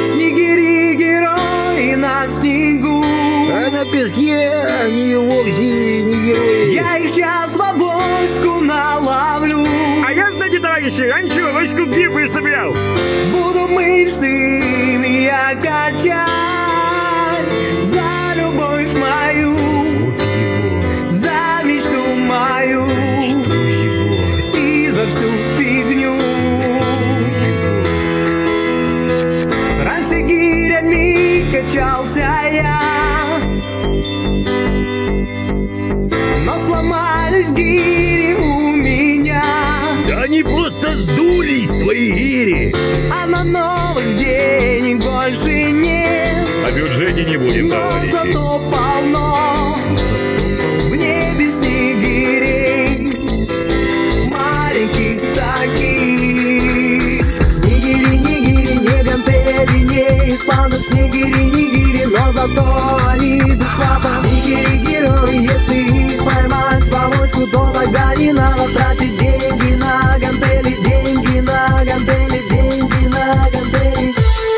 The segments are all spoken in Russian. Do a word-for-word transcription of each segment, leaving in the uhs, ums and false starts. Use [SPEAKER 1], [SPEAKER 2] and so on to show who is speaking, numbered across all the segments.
[SPEAKER 1] Снегири, герои на снегу,
[SPEAKER 2] а на песке они вовсе не герои.
[SPEAKER 1] я их сейчас в авоську наловлю.
[SPEAKER 3] А я, знаете, товарищи, раньше в авоську грибы собирал.
[SPEAKER 1] Буду мышцами я качать за любовь мою, за мечту мою и за всю фигню. Раньше гирями качался я, но сломались гири у меня.
[SPEAKER 3] Да они просто сдулись, твои гири.
[SPEAKER 1] А на новых денег больше нет.
[SPEAKER 3] О бюджете не будем,
[SPEAKER 1] Но
[SPEAKER 3] товарищи.
[SPEAKER 1] зато полно в небе снегирей, маленьких таких. Снегири, нигири, не гантели, не испанцы. Снегири, нигири, но зато они бесплатно. Снегири, герои, если их поймать в авоську, то тогда не надо тратить деньги на гантели, деньги на гантели, деньги на гантели.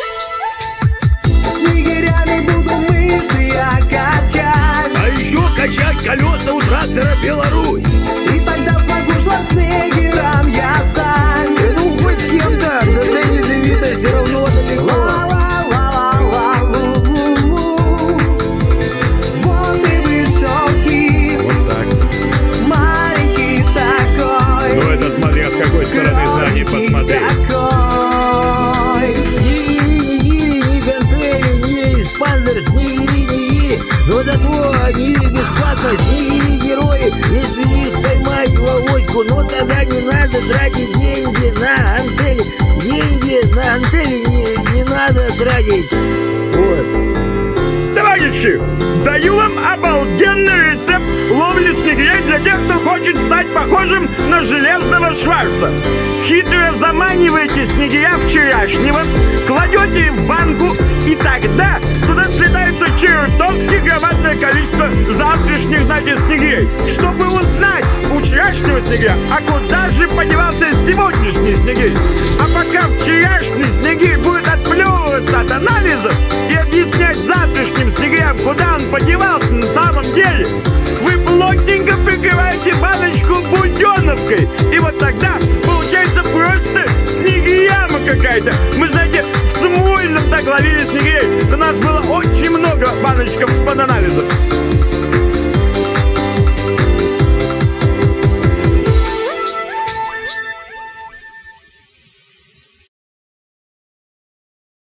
[SPEAKER 1] Снегирями буду мышцы я качать,
[SPEAKER 3] А еще качать колеса у трактора «Беларусь».
[SPEAKER 1] и тогда смогу Шварценеггером я стать.
[SPEAKER 2] Ну хоть кем-то, да Дэнни Девито все равно далеко.
[SPEAKER 1] Ла-ла-ла-ла-ла-лу-лу. Вот и вышел хит,
[SPEAKER 3] Вот так.
[SPEAKER 1] маленький такой,
[SPEAKER 3] Ну это смотря с какой стороны знаний
[SPEAKER 1] громкий
[SPEAKER 3] посмотреть.
[SPEAKER 1] такой.
[SPEAKER 2] Снегири, не гири, не гантели, не эспандер. Снегири, не гири, но зато они бесплатно. Снегири, герои, если их поймать в авоську, но тогда не надо тратить деньги на антели. Деньги на антели не, не надо тратить. Вот.
[SPEAKER 3] Товарищи, даю вам обалденный рецепт ловли снегирей для тех, кто хочет стать похожим на железного Шварца. Хитро заманиваете снегиря вчерашнего, кладете в банку, и тогда туда слетается чертовски громадное количество завтрашних, знаете, снегирей. Чтобы узнать у вчерашнего снегиря, а куда же подевался сегодняшний снегирь. А пока вчерашний снегирь будет отплевываться от анализов и объяснять завтрашним снегирям, куда он подевался на самом деле, вы плотненько прикрываете баночку буденовкой. И вот тогда получается просто снегияма какая-то. Мы, знаете, в Смольном так ловили снегирей. У нас было очень много баночков с анализов.